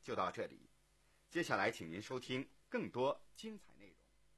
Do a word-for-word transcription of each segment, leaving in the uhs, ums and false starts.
就到这里，接下来请您收听更多精彩内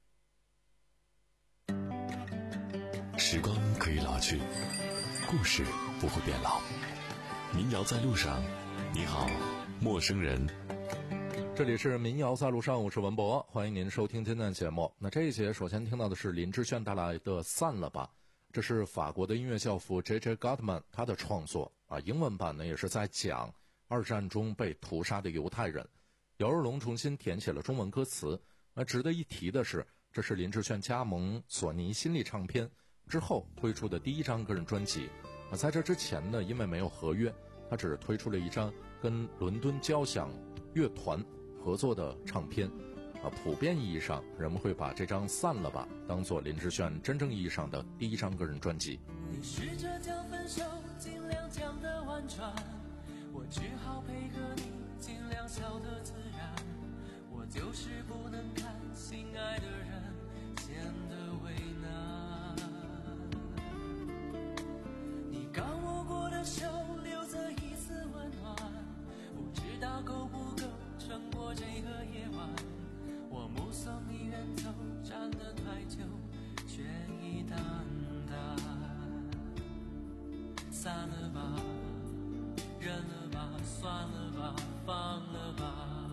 容。时光可以老去，故事不会变老。民谣在路上，你好，陌生人。 这里是民谣在路上，我是文博，欢迎您收听今天的节目。那这一节首先听到的是林志炫带来的《散了吧》，这是法国的音乐教父 J J Gottman 他的创作啊，英文版呢也是在讲二战中被屠杀的犹太人。姚若龙重新填写了中文歌词。那值得一提的是，这是林志炫加盟索尼新力唱片之后推出的第一张个人专辑。啊，在这之前呢，因为没有合约，他只推出了一张跟伦敦交响乐团合作的唱片。啊，普遍意义上，人们会把这张《散了吧》当作林志炫真正意义上的第一张个人专辑。 你试着将分手尽量讲得婉转，我只好配合你尽量笑得自然，我就是不能看心爱的人显得为难。你刚握过的手留着一丝温暖，不知道够不够撑过这个夜晚。我目送你远走，站得太久，却已淡淡。散了吧，忍了吧，算了吧，放了吧。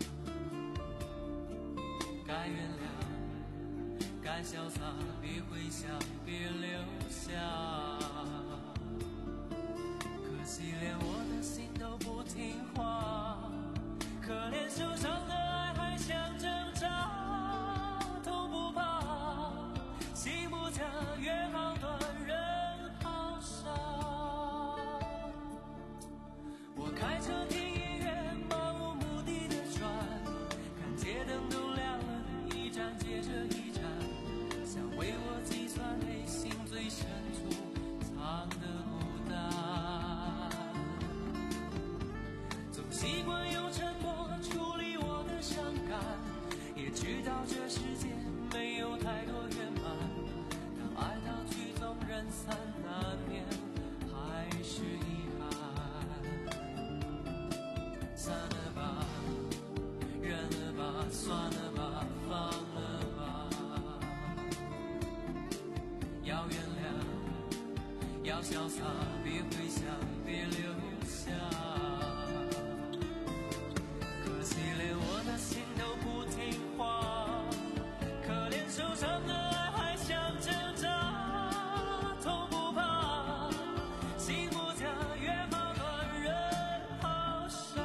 该原谅，该潇洒，别回想，别留下。可惜连我的心都不听话，可怜受伤的爱还想挣扎，痛不怕，心不假，约好断，人好傻。我开车听音乐，漫无目的的转，看街灯都亮了，一站接着一站，想为我计算内心最深处藏的孤单。总习惯用沉默处理我的伤感，也知道这世界没有太多圆满，当爱到曲终人散，难免还是遗憾。散了吧，忍了吧，算了吧，放了吧。要原谅，要潇洒，别回想，别留下。可惜连我的心都不听话，可怜受伤的爱还想挣扎，痛不怕，心不假，约好断，人好傻。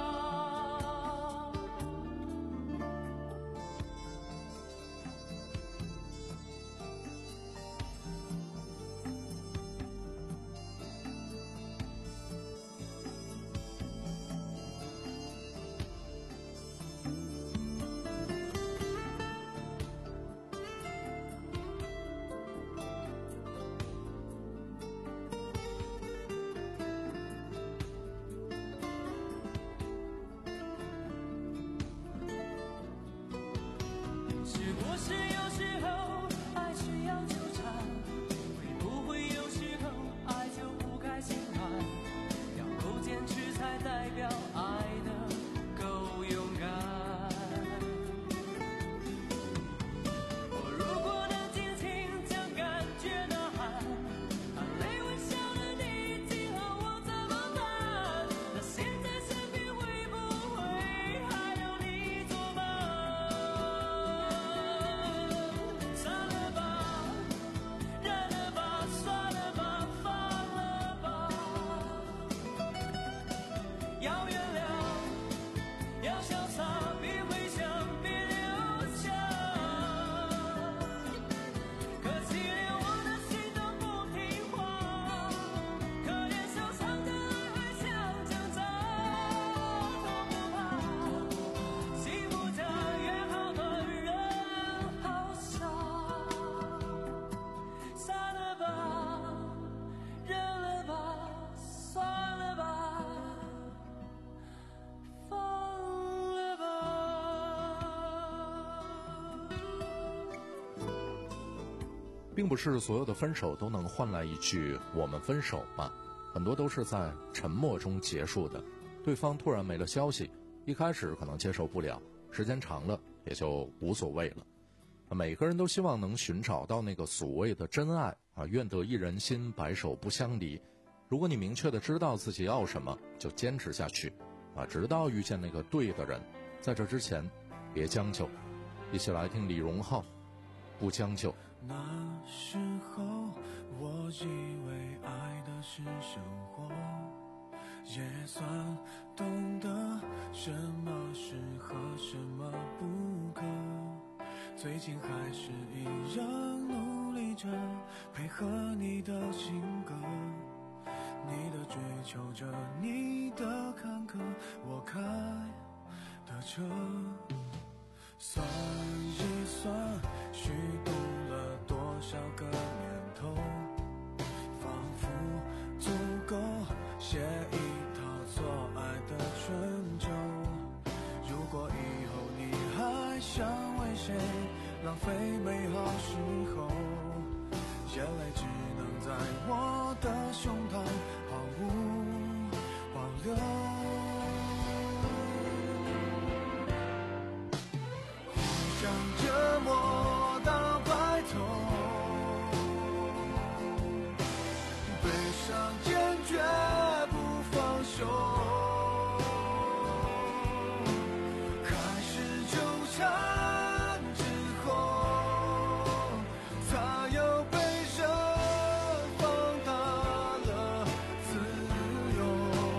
是不是有时候爱需要纠缠，会不会有时候爱就不该心软，要够坚持才代表爱的够勇敢。我如果能尽情将感觉呐喊，含泪微笑的你今后我怎么办？那现在身边会不会还有你作伴？散了吧，忍了吧，算了吧，放了吧。要原谅，要潇洒，别回想，别留下。可惜连我的心都不听话，可怜受伤的爱还想挣扎，痛不怕，心不假，约好断，人好傻。散了吧，忍了吧，算了吧，放了吧。 并不是所有的分手都能换来一句我们分手吧，很多都是在沉默中结束的。对方突然没了消息， 一开始可能接受不了，时间长了也就无所谓了。每个人都希望能寻找到那个所谓的真爱啊，愿得一人心，白首不相离。如果你明确的知道自己要什么，就坚持下去啊，直到遇见那个对的人。在这之前别将就。一起来听李荣浩，不将就。 那时候我以为爱的是生活，也算懂得什么适合什么不可，最近还是一样努力着配合你的性格，你的追求着，你的坎坷，我开的车。算一算虚度了多少个年头，仿佛足够写一套错爱的春秋。如果以后你还想为谁浪费美好时候，眼泪只能在我的胸膛毫无保留。想折磨到白头，悲伤坚决不放手，开始纠缠之后，才有悲伤放大了自由。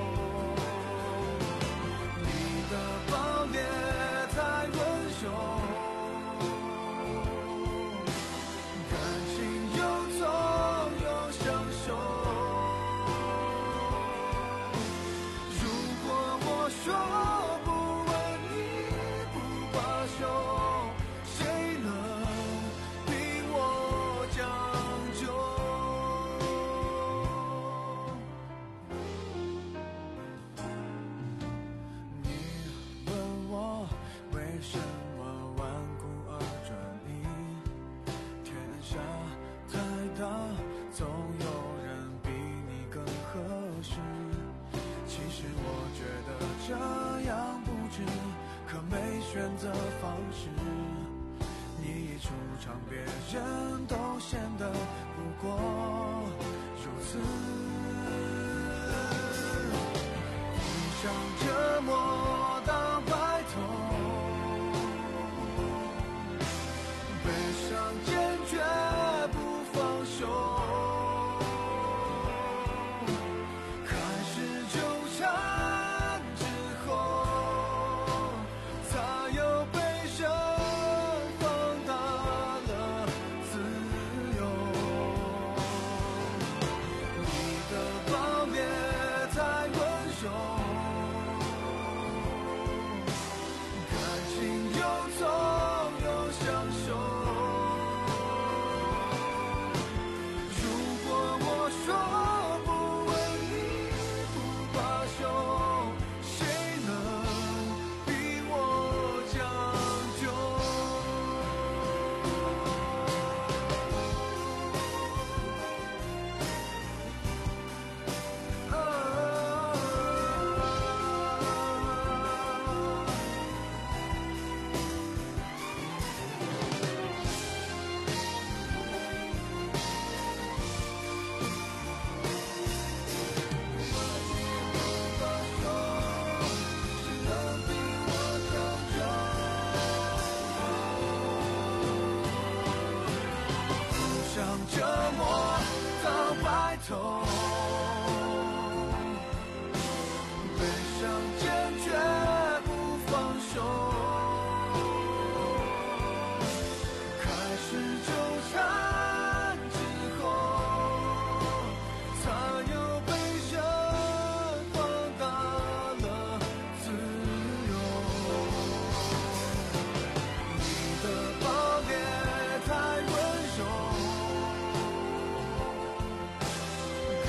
你的暴烈太温柔，说不问你不罢休，谁能逼我将就？你问我为什么顽固而专一，天下太大，总有人比你更合适。其实我觉得这样不值，可没选择方式。你一出场，别人都显得不过如此。互相折磨到白头，悲伤坚决不放手。折磨到白头，悲伤坚决不放手，开始纠缠之后，才有悲伤放大了自由。你的暴烈太温柔，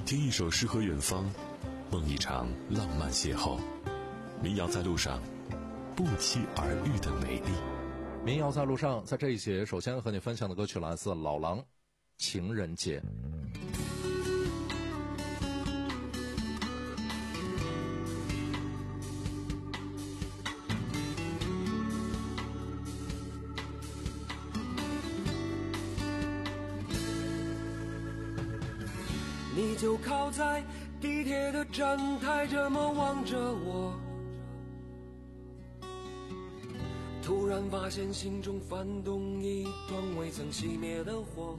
听一首诗和远方，梦一场浪漫邂逅。民谣在路上，不期而遇的美丽。 民谣在路上，在这一节首先和你分享的歌曲来自老狼《情人节》。 你就靠在地铁的站台这么望着我，突然发现心中翻动一团未曾熄灭的火。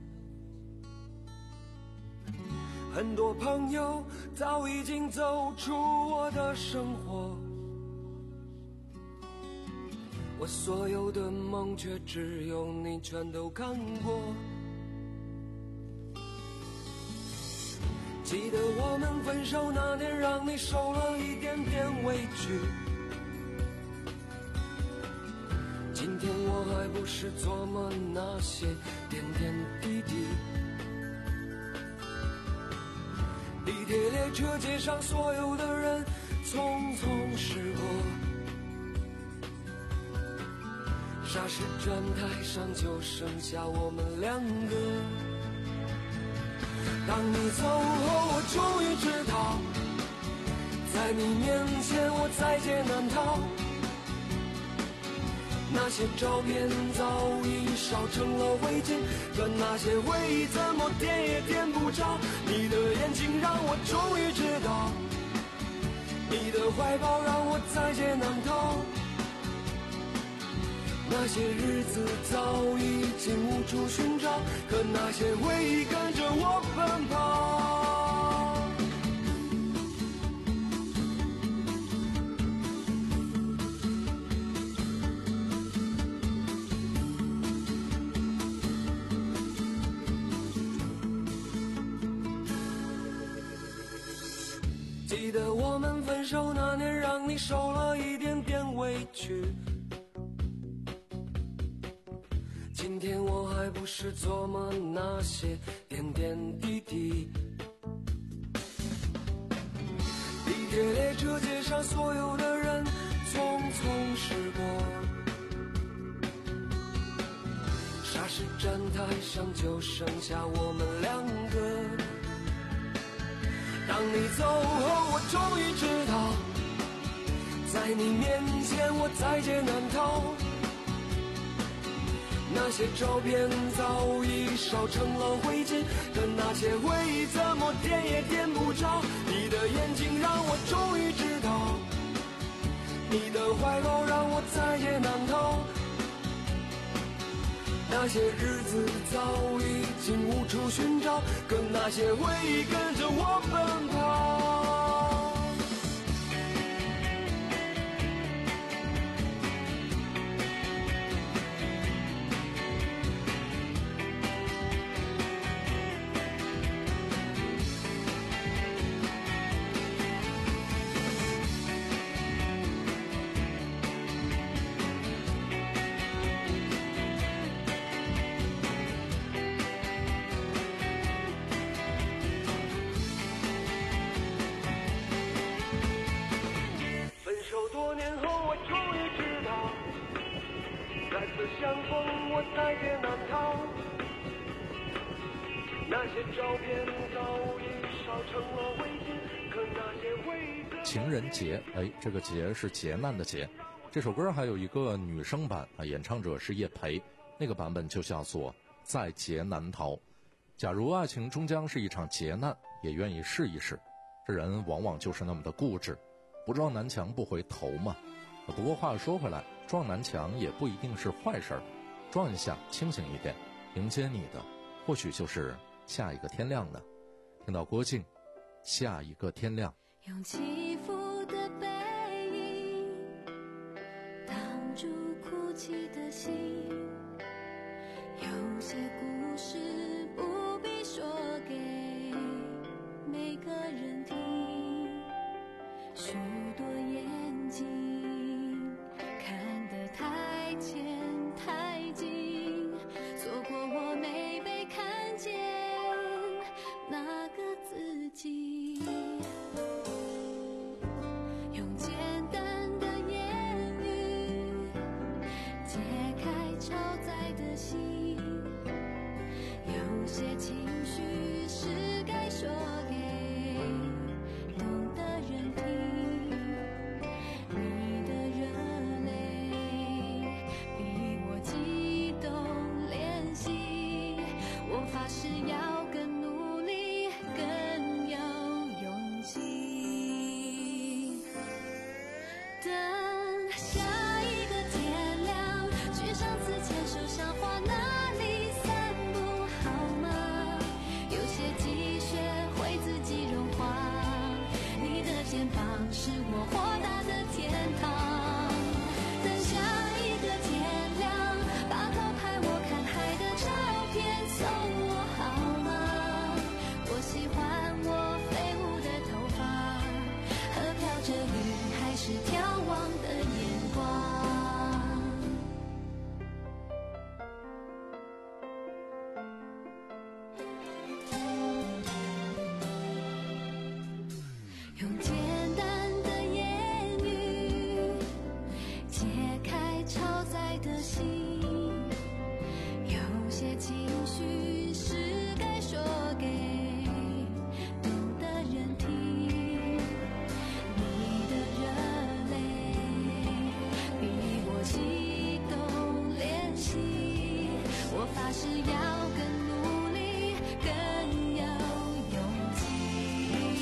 很多朋友早已经走出我的生活，我所有的梦却只有你全都看过。记得我们分手那年，让你受了一点点委屈。今天我还不是琢磨那些点点滴滴。地铁列车街上所有的人匆匆驶过，霎时站台上就剩下我们两个。当你走后，我终于知道，在你面前我在劫难逃。那些照片早已烧成了灰烬，可那些回忆怎么点也点不着。你的眼睛让我终于知道，你的怀抱让我在劫难逃。那些日子早已经无处寻找，可那些回忆跟着我奔跑。记得我们分手那年，让你受了一点点委屈。今天我还不是琢磨那些点点滴滴。地铁列车街上所有的人匆匆驶过，霎时站台上就剩下我们两个。当你走后，我终于知道，在你面前我在劫难逃。那些照片早已烧成了灰烬，可那些回忆怎么点也点不着。你的眼睛让我终于知道，你的怀抱让我在劫难逃。那些日子早已经无处寻找，可那些回忆跟着我奔跑。相逢我在劫难逃，那些照片早已烧成了灰烬，可那些回忆。 情人节，哎，这个节是劫难的劫。这首歌还有一个女生版啊，演唱者是叶培，那个版本就叫做在劫难逃。假如爱情终将是一场劫难，也愿意试一试。这人往往就是那么的固执，不撞南墙不回头嘛。不过话说回来，撞南墙也不一定是坏事儿，撞一下清醒一点，迎接你的或许就是下一个天亮呢。听到郭靖下一个天亮， 用起伏的背影挡住哭泣的心，有些故事不必说给每个人听，许多眼睛看得太浅太近，错过我没被看见那个自己。 些情绪是该说给懂的人听，你的热泪比我激动怜惜，我发誓要更努力，更有勇气。等下一个天亮，去上次牵手赏花那里散步好吗？有些积雪会自己融化，你的肩膀是我豁达的天堂。等下一个天亮，把头拍我看海的照片送我好吗？我喜欢我飞舞的头发和飘着雨还是眺望的眼光。用简单的言语解开超载的心，有些情绪是该说给懂的人听，你的热泪比我激动怜惜，我发誓要更努力，更有勇气。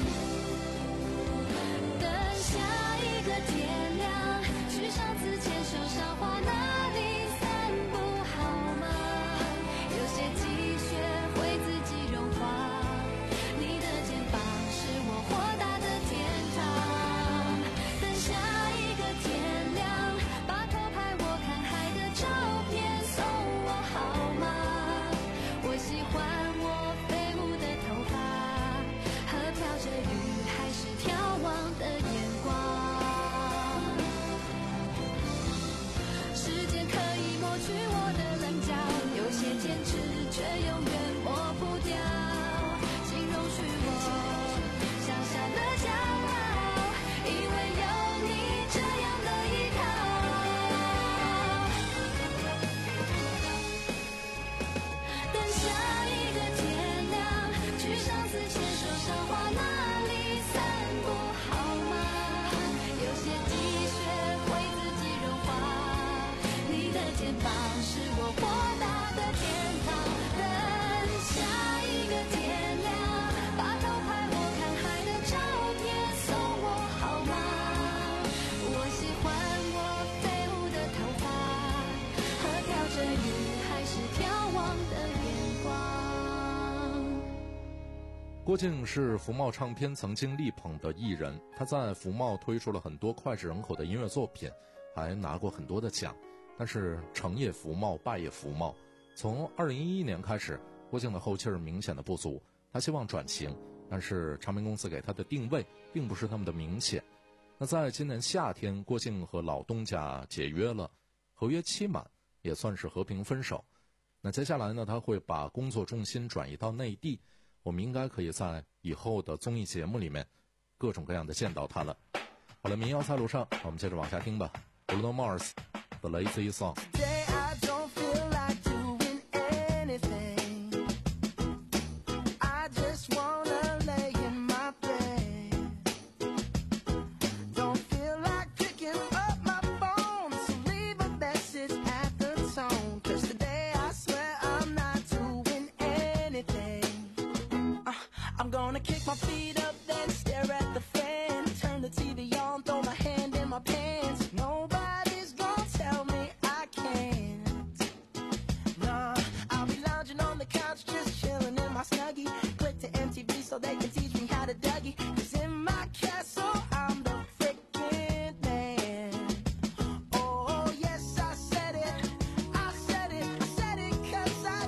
等下一个天亮，去上次牵手赏花那里散步好吗？有些积雪会自己融化，你的肩膀是我豁达的天堂。等下一个天亮，把头拍我看海的照片送我好吗？我喜欢我飞舞的头发和飘着雨还是眺望的眼光。时间可以抹去我的棱角，有些坚持却永远抹不掉，请容许我小小的骄傲，因为有你这样的依靠。等下一个天亮，去上次牵手赏花那里散步好吗？有些积雪会自己融化，你的肩膀是我豁达的天堂。等下一个天亮，把头拍我看海的照片送我好吗？我喜欢我飞舞的头发和飘着雨还是眺望的眼光。 郭靖是福茂唱片曾经力捧的艺人，他在福茂推出了很多脍炙人口的音乐作品，还拿过很多的奖。但是成也福茂，败也福茂。从二零一一年开始，郭靖的后劲儿明显的不足，他希望转型，但是唱片公司给他的定位并不是那么的明显。那在今年夏天，郭靖和老东家解约了，合约期满，也算是和平分手。那接下来呢，他会把工作重心转移到内地，我们应该可以在以后的综艺节目里面各种各样的见到他了。好了，民谣在路上，我们接着往下听吧。 Bruno Mars The Lazy Song。 Today I don't feel like doing anything. I just wanna lay in my bed. Don't feel like picking up my phone, so leave a message at the tone. 'Cause today I swear I'm not doing anything. uh, I'm gonna kick my feet up, then stare at the fan. Turn the T V on, throw my hand in my pants. Nobody's gonna tell me I can't. Nah, I'll be lounging on the couch, just chilling in my Snuggie. Click to M T V so they can teach me how to Dougie. 'Cause in my castle I'm the freaking man. Oh yes, I said it, I said it, I said it 'cause I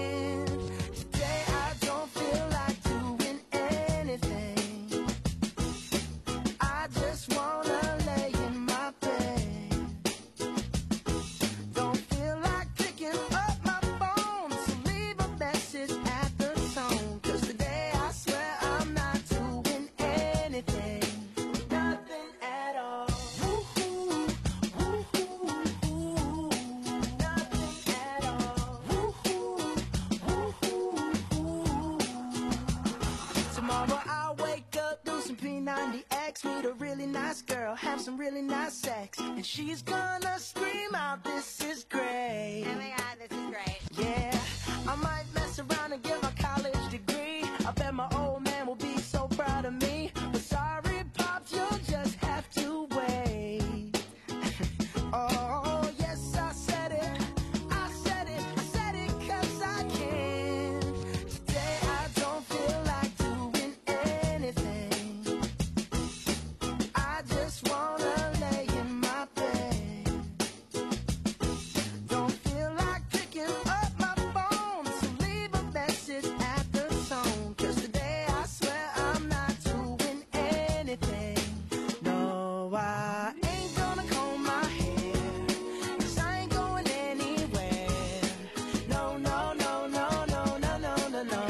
can. Today I don't feel like doing anything. meet a really nice girl, have some really nice sex, and she's gonna scream out, this is great. Oh my god, this is great. Yeah, I might mess around and get my college degree. I bet my old man will be so proud of me. But sorry, Pops, you'll just have to wait. Oh, yes, I said it. I said it. I said it 'cause I can. Today I don't feel like doing anything. I just wanna lay in my bed. Don't feel like picking up my phone, so leave a message at the tone. 'Cause today I swear I'm not doing anything. No, I ain't gonna comb my hair, 'cause I ain't going anywhere. No, no, no, no, no, no, no, no, no.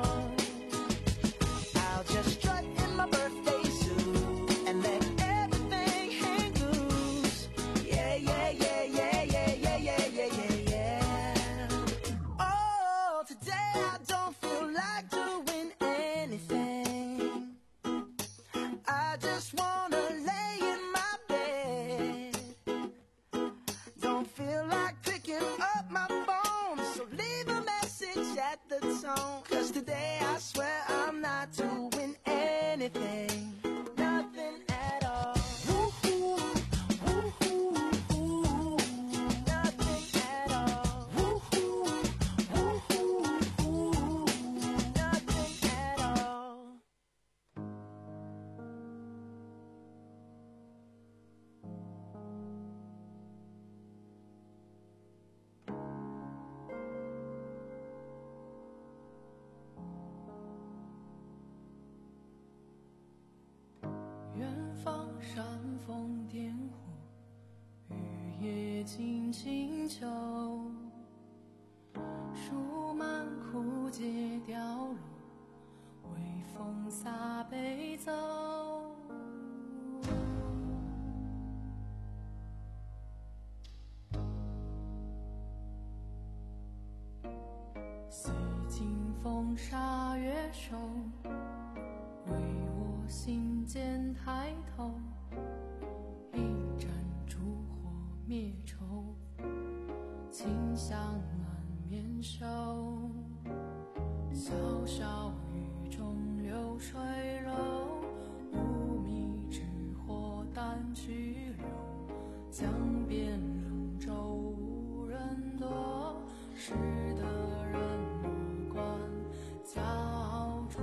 I'll just strut in my birthday suit and let everything hang loose. Yeah, yeah, yeah, yeah, yeah, yeah, yeah, yeah, yeah, yeah. Oh, today I don't feel like doing anything. I just wanna lay in my bed. Don't feel like picking up my phone, so leave a message at the tone. 'Cause today I swear I'm not doing anything. Nothing at all. Woo-hoo, woo-hoo, woo-hoo. Nothing at all. Woo-hoo, woo-hoo, woo-hoo. Nothing at all. 远方煽风点火，雨夜静静秋，树满枯竭凋落，微风洒悲奏。洗尽风沙月瘦，为我心间抬头，一盏烛火灭愁，清香满面手。小小雨中流水柔，无米之火淡去流，江边冷舟无人躲，识得人莫管焦灼。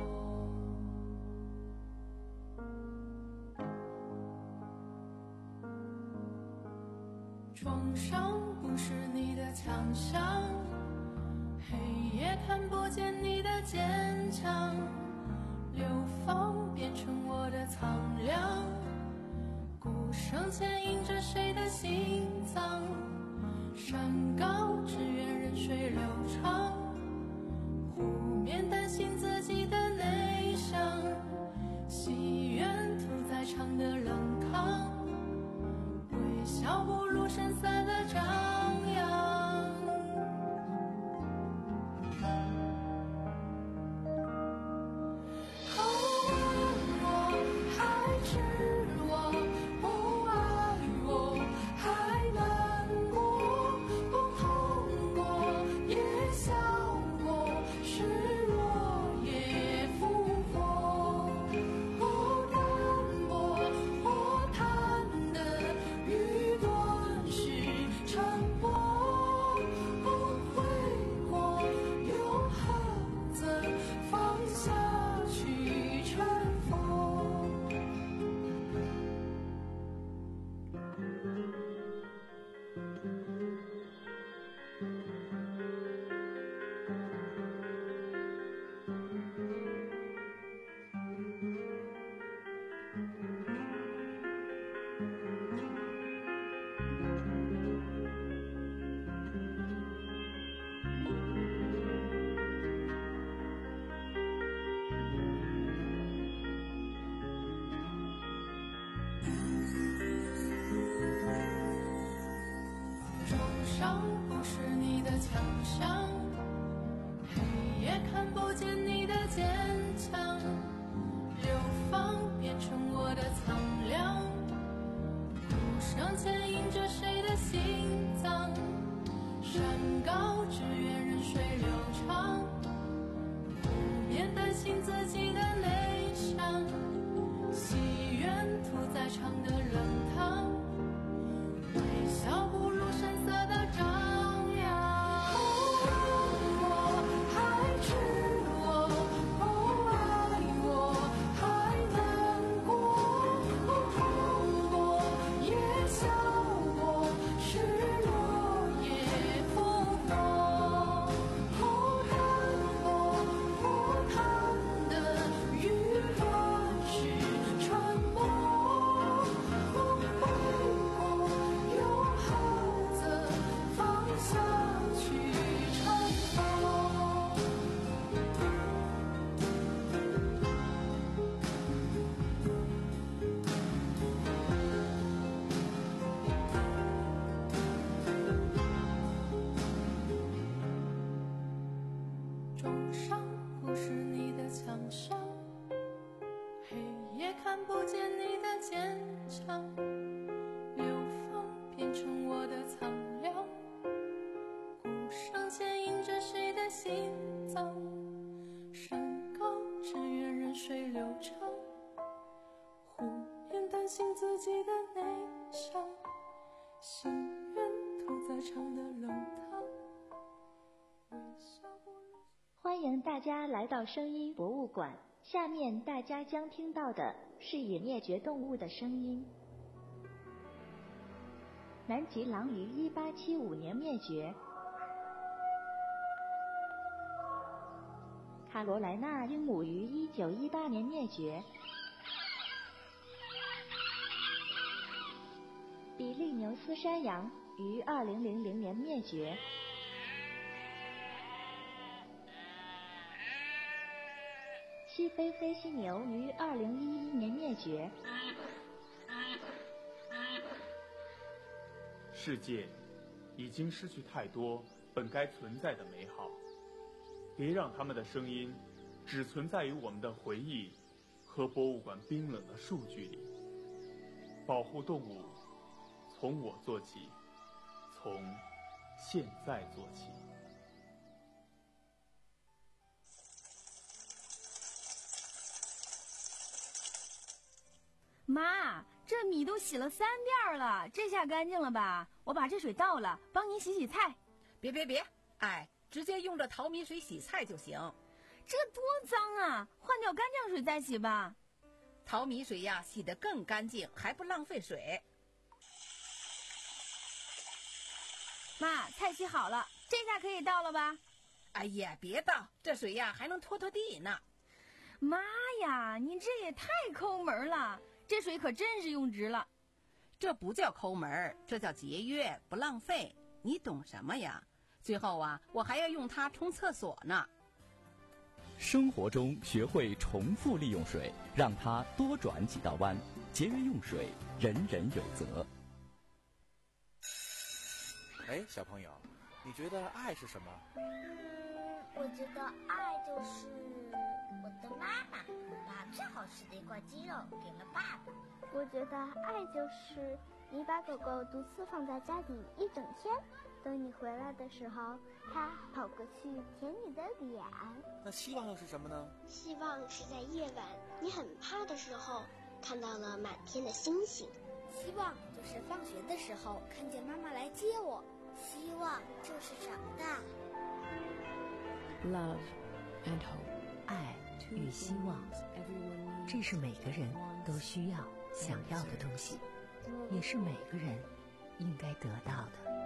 窗上不是你的强项，黑夜看不见你的坚强，流放变成我的苍凉，鼓声牵引着谁的心脏，山高只愿任水流长，湖面担心自己的内伤，戏院屠宰场的冷炕，微笑不如身散的张扬。哦，问我还知我不爱我，还难过不痛过，也笑过，失落也复活。哦，淡薄或淡的雨断续沉默，不悔过，又何曾放下去尘封。撞上不是你的强项，黑夜看不见你的坚强，流放变成我的钟上不是你的墙上，黑夜看不见你的坚强，流放变成我的苍凉，鼓声牵引着谁的心脏，山高只愿任水流长，忽免担心自己的内伤，心愿屠宰场的冷汤，微笑不如。 欢迎大家来到声音博物馆，下面大家将听到的是已灭绝动物的声音。南极狼于一八七五年灭绝，卡罗莱纳鹦鹉于一九一八年灭绝，比利牛斯山羊于二零零零年灭绝，西非飞犀牛于二零一一年灭绝。 世界已经失去太多本该存在的美好，别让他们的声音只存在于我们的回忆和博物馆冰冷的数据里。保护动物，从我做起，从现在做起。 妈，这米都洗了三遍了，这下干净了吧？我把这水倒了，帮你洗洗菜。 别别别，哎，直接用这淘米水洗菜就行。 这多脏啊，换掉干净水再洗吧。 淘米水呀，洗得更干净，还不浪费水。 妈，菜洗好了，这下可以倒了吧？ 哎呀，别倒，这水呀还能拖拖地呢。 妈呀，你这也太抠门了，这水可真是用值了。 这不叫抠门，这叫节约，不浪费。你懂什么呀？最后啊，我还要用它冲厕所呢。 生活中学会重复利用水，让它多转几道弯，节约用水，人人有责。 哎，小朋友，你觉得爱是什么？ 嗯，我觉得爱就是我的妈妈把最好吃的一块鸡肉给了爸爸。 我觉得爱就是你把狗狗独自放在家里一整天，等你回来的时候，它跑过去舔你的脸。 那希望又是什么呢？ 希望是在夜晚你很怕的时候，看到了满天的星星。 希望就是放学的时候看见妈妈来接我。 希望就是长大。 Love and hope， 爱与希望，这是每个人都需要、想要的东西，也是每个人应该得到的。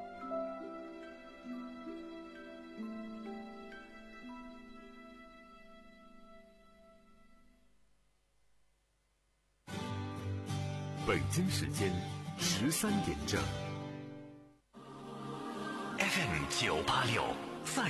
北京时间十三点整。F M 九八六